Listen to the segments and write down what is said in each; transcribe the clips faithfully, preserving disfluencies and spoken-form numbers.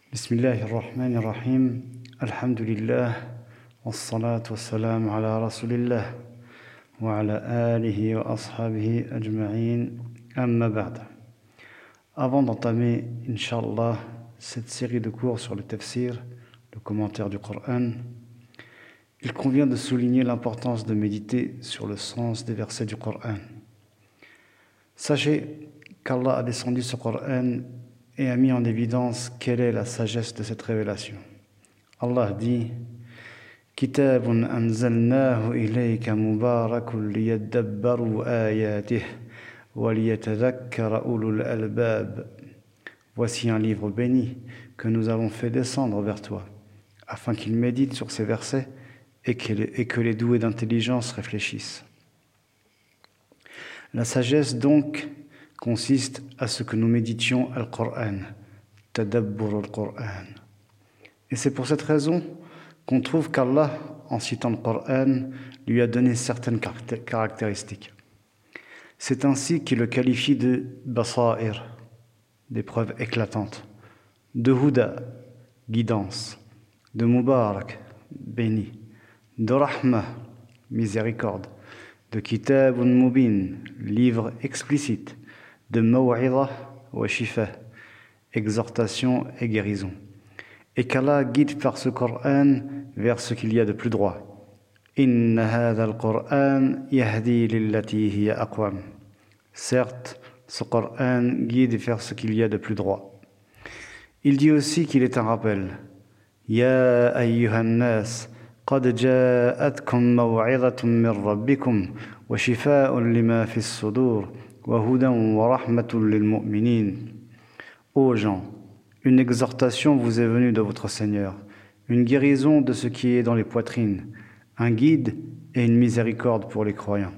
Bismillahirrahmanirrahim. Alhamdulillah. Wassalatu wassalamu ala rasulillah. Wa ala alihi wa ashabihi ajma'in. Amma ba'd. Avant d'entamer, Inch'Allah, cette série de cours sur le tafsir, le commentaire du Coran, il convient de souligner l'importance de méditer sur le sens des versets du Coran. Sachez qu'Allah a descendu ce Coran et a mis en évidence quelle est la sagesse de cette révélation. Allah dit « Kitabun anzalnahu ilayka mubarakun liyadabbaru ayatih wa liyatadhakkara ulul albab » Voici un livre béni que nous avons fait descendre vers toi, afin qu'ils méditent sur ces versets et que les, et que les doués d'intelligence réfléchissent. La sagesse, donc, consiste à ce que nous méditions Al-Qur'an, Tadabbur Al-Qur'an. Et c'est pour cette raison qu'on trouve qu'Allah, en citant le Qur'an, lui a donné certaines caractéristiques. C'est ainsi qu'il le qualifie de Basair, des preuves éclatantes, de Huda, guidance, de Mubarak, béni, de Rahma, miséricorde, de Kitabun Mubin, livre explicite, de Maw'idha wa Shifa, exhortation et guérison. Et qu'Allah guide par ce Coran vers ce qu'il y a de plus droit. Inna hadha al-Qur'an yahdi lillati hiya aqwam. Certes, ce Coran guide vers ce qu'il y a de plus droit. Il dit aussi qu'il est un rappel. Ya ayyuhan nas, qad ja'atkum maw'idhatun min rabbikum wa shifa'un lima fi as-sudur. Ô gens, une exhortation vous est venue de votre Seigneur, une guérison de ce qui est dans les poitrines, un guide et une miséricorde pour les croyants.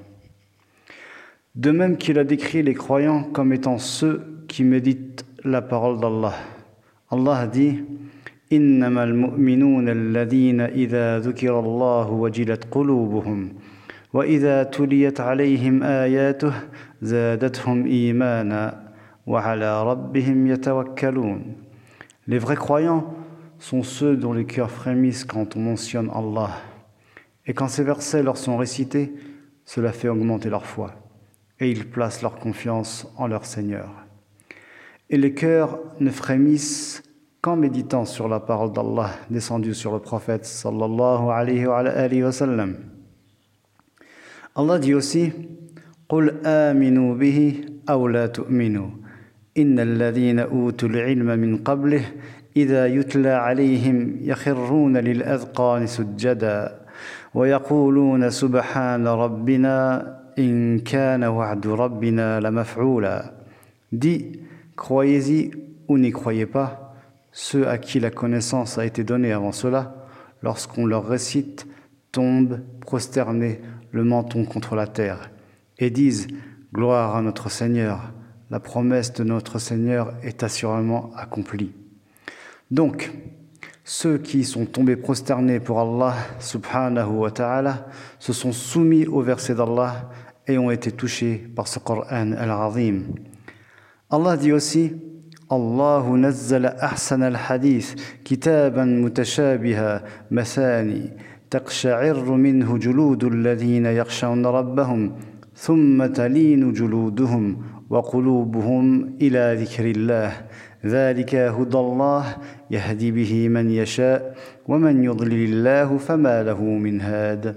De même qu'il a décrit les croyants comme étant ceux qui méditent la parole d'Allah. Allah dit « Innama al-mu'minuna alladhina idha dhukira Allahu wajilat qulubuhum » وإذا تليت عليهم آياته زادتهم إيمانا وعلى ربهم يتوكلون. Les vrais croyants sont ceux dont les cœurs frémissent quand on mentionne Allah. Et quand ces versets leur sont récités, cela fait augmenter leur foi. Et ils placent leur confiance en leur Seigneur. Et les cœurs ne frémissent qu'en méditant sur la parole d'Allah descendue sur le prophète sallallahu alayhi wa alihi wa sallam. Allah dit aussi قل آمنوا به أو لا تؤمنوا إن الذين أوتوا العلم من قبله إذا يتلى عليهم يخرون للأذقان سجدا ويقولون سبحان ربنا إن كان وعد ربنا لمفعولا. Dit, croyez-y ou n'y croyez pas, ceux à qui la connaissance a été donnée avant cela, lorsqu'on leur récite, tombent prosternés le menton contre la terre, et disent « Gloire à notre Seigneur, la promesse de notre Seigneur est assurément accomplie. » Donc, ceux qui sont tombés prosternés pour Allah subhanahu wa ta'ala se sont soumis au verset d'Allah et ont été touchés par ce Coran al-Azim. Allah dit aussi « Allahu nazzala ahsan al-hadith kitaban mutashabiha mathani » تقشعر منه جلود الذين يخشون ربهم ثم تلين جلودهم وقلوبهم إلى ذكر الله ذلك هدى الله يهدي به من يشاء ومن يضلل الله فما له من هاد.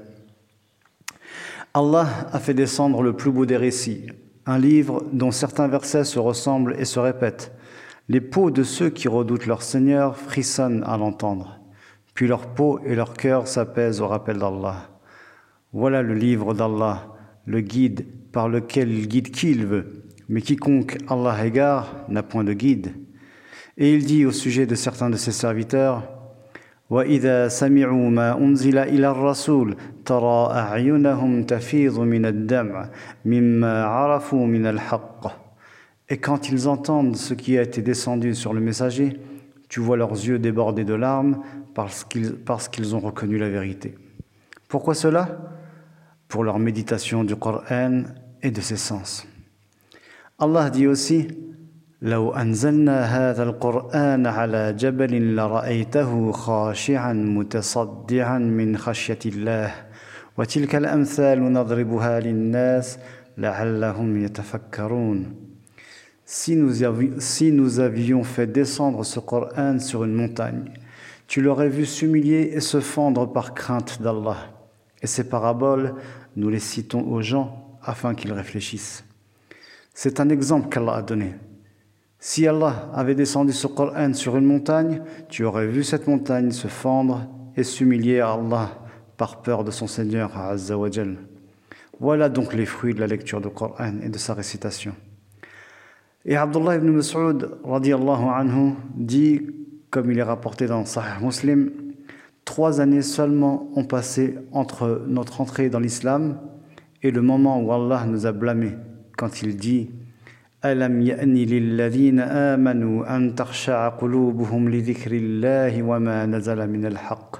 Allah a fait descendre le plus beau des récits, un livre dont certains versets se ressemblent et se répètent. Les peaux de ceux qui redoutent leur Seigneur frissonnent à l'entendre. Puis leur peau et leur cœur s'apaisent au rappel d'Allah. Voilà le livre d'Allah, le guide par lequel il guide qui il veut. Mais quiconque Allah égare n'a point de guide. Et il dit au sujet de certains de ses serviteurs وَإِذَا سَمِعُوا مَا أُنزِلَ إِلَى الرَّسُولِ تَرَى أَعْيُنَهُمْ تَفِيضُ مِنَ الدَّمْعِ مِمَّا عَرَفُوا مِنَ الْحَقِّ. Et quand ils entendent ce qui a été descendu sur le messager, tu vois leurs yeux déborder de larmes parce qu'ils, parce qu'ils ont reconnu la vérité. Pourquoi cela ? Pour leur méditation du Coran et de ses sens. Allah dit aussi لو أنزلنا هذا القرآن على جبل لرأيته خاشعا متصدعا من خشية الله وتلك الأمثال نضربها للناس لعلهم يتفكرون. Si nous, avions, si nous avions fait descendre ce Coran sur une montagne, tu l'aurais vu s'humilier et se fendre par crainte d'Allah. Et ces paraboles, nous les citons aux gens afin qu'ils réfléchissent. C'est un exemple qu'Allah a donné. Si Allah avait descendu ce Coran sur une montagne, tu aurais vu cette montagne se fendre et s'humilier à Allah par peur de son Seigneur Azza wa Jal. Voilà donc les fruits de la lecture du Coran et de sa récitation. Et Abdullah ibn Mas'ud radiyallahu anhu dit, comme il est rapporté dans Sahih Muslim, trois années seulement ont passé entre notre entrée dans l'islam et le moment où Allah nous a blâmés quand il dit أَلَمْ يَأْنِ لِلَّذِينَ آمَنُوا أَنْ تَخْشَعَ قُلُوبُهُمْ لِذِكْرِ اللَّهِ وَمَا نَزَلَ مِنَ الْحَقِّ.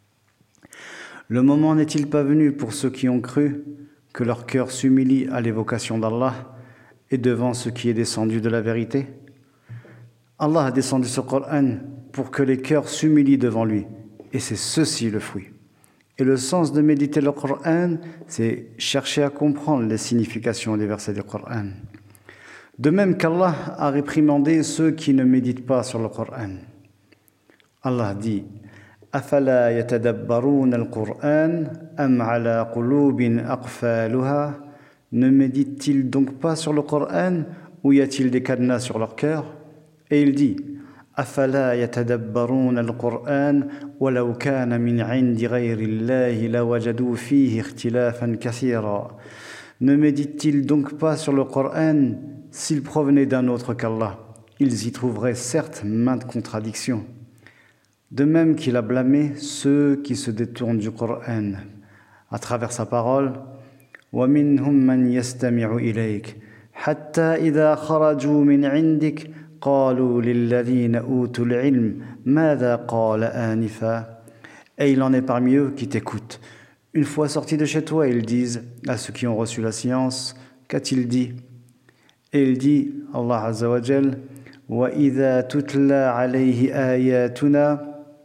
Le moment n'est-il pas venu pour ceux qui ont cru que leur cœur s'humilie à l'évocation d'Allah et devant ce qui est descendu de la vérité? Allah a descendu ce Coran pour que les cœurs s'humilient devant lui, et c'est ceci le fruit. Et le sens de méditer le Coran, c'est chercher à comprendre les significations des versets du Coran. De même qu'Allah a réprimandé ceux qui ne méditent pas sur le Coran. Allah dit أَفَلَا يَتَدَبَّرُونَ الْقُرْآنَ أَمْ عَلَى قُلُوبٍ أَقْفَالُهَا. Ne méditent-ils donc pas sur le Coran ou y a-t-il des cadenas sur leur cœur? Et il dit أَفَلَا يَتَدَبَّرُونَ الْقُرْآنَ وَلَوْ كَانَ مِنْ عِنْدِ غَيْرِ اللَّهِ لَوَجَدُوا فِيهِ اخْتِلَافًا كَثِيرًا. Ne méditent-ils donc pas sur le Coran? S'il provenait d'un autre qu'Allah, ils y trouveraient certes maintes contradictions. De même qu'il a blâmé ceux qui se détournent du Coran à travers sa parole. وَمِنْهُمْ مَنْ يَسْتَمِعُ إِلَيْكَ حَتَّى إِذَا خَرَجُوا مِنْ عِنْدِكَ قَالُوا لِلَّذِينَ أُوتُوا الْعِلْمَ مَاذَا قَالَ آنِفًا. Et il en est parmi eux qui t'écoutent. Une fois sortis de chez toi, ils disent à ceux qui ont reçu la science, qu'a-t-il dit? Et il dit, Allah Azza wa Jal, وَإِذَا تُتْلَى عَلَيْهِ آيَاتُنَا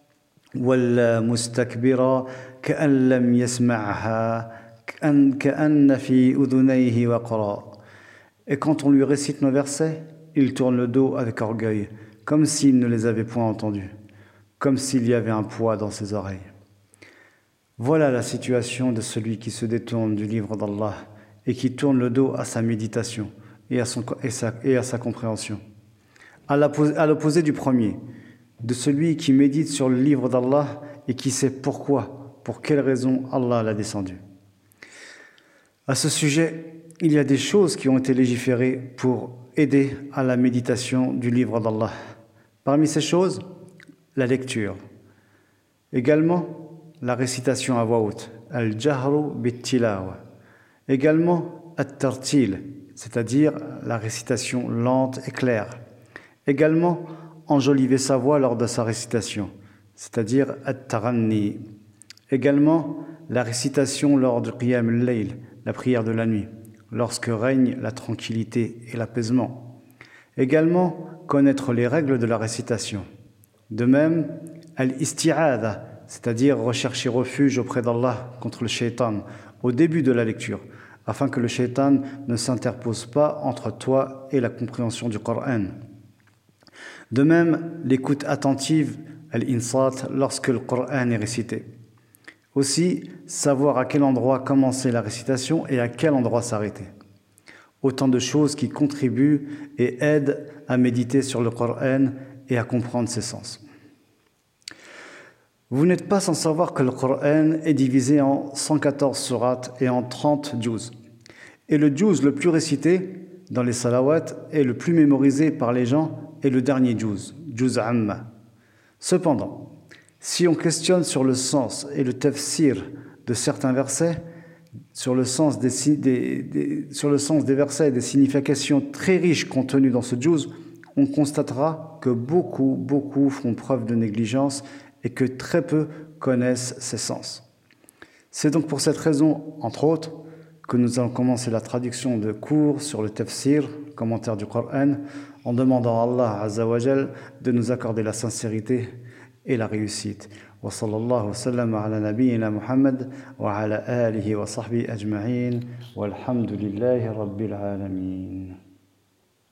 وَلَّى مُسْتَكْبِرًا كَأَنْ لَمْ يَسْمَعْهَا كَأَنَّ فِي أُذُنَيْهِ وَقْرًا. Et quand on lui récite nos versets, il tourne le dos avec orgueil, comme s'il ne les avait point entendus, comme s'il y avait un poids dans ses oreilles. Voilà la situation de celui qui se détourne du livre d'Allah et qui tourne le dos à sa méditation et à, son, et sa, et à sa compréhension. À l'opposé du premier, de celui qui médite sur le livre d'Allah et qui sait pourquoi, pour quelle raison Allah l'a descendu. À ce sujet, il y a des choses qui ont été légiférées pour aider à la méditation du livre d'Allah. Parmi ces choses, la lecture. Également, la récitation à voix haute, al-jahru bit-tilawa. Également, at-tartil, c'est-à-dire la récitation lente et claire. Également, enjoliver sa voix lors de sa récitation, c'est-à-dire at-taranni. Également, la récitation lors du qiyam al-layl, la prière de la nuit, lorsque règne la tranquillité et l'apaisement. Également, connaître les règles de la récitation. De même, al-isti'adha, c'est-à-dire rechercher refuge auprès d'Allah contre le shaitan au début de la lecture, afin que le shaitan ne s'interpose pas entre toi et la compréhension du Coran. De même, l'écoute attentive, al-insat, lorsque le Coran est récité. Aussi, savoir à quel endroit commencer la récitation et à quel endroit s'arrêter. Autant de choses qui contribuent et aident à méditer sur le Coran et à comprendre ses sens. Vous n'êtes pas sans savoir que le Coran est divisé en cent quatorze sourates et en trente djouz. Et le djouz le plus récité dans les salawats et le plus mémorisé par les gens est le dernier djouz, djouz amma. Cependant, si on questionne sur le sens et le tafsir de certains versets, sur le sens des, des, des, sur le sens des versets et des significations très riches contenues dans ce djouz, on constatera que beaucoup, beaucoup font preuve de négligence et que très peu connaissent ses sens. C'est donc pour cette raison, entre autres, que nous allons commencer la traduction de cours sur le tafsir, commentaire du Coran, en demandant à Allah Azza wa Jal de nous accorder la sincérité et la réussite. Wa sallallahu wa sallam ala nabiyyina Muhammad wa ala alihi wa sahbihi ajma'in walhamdulillahi rabbil alamin.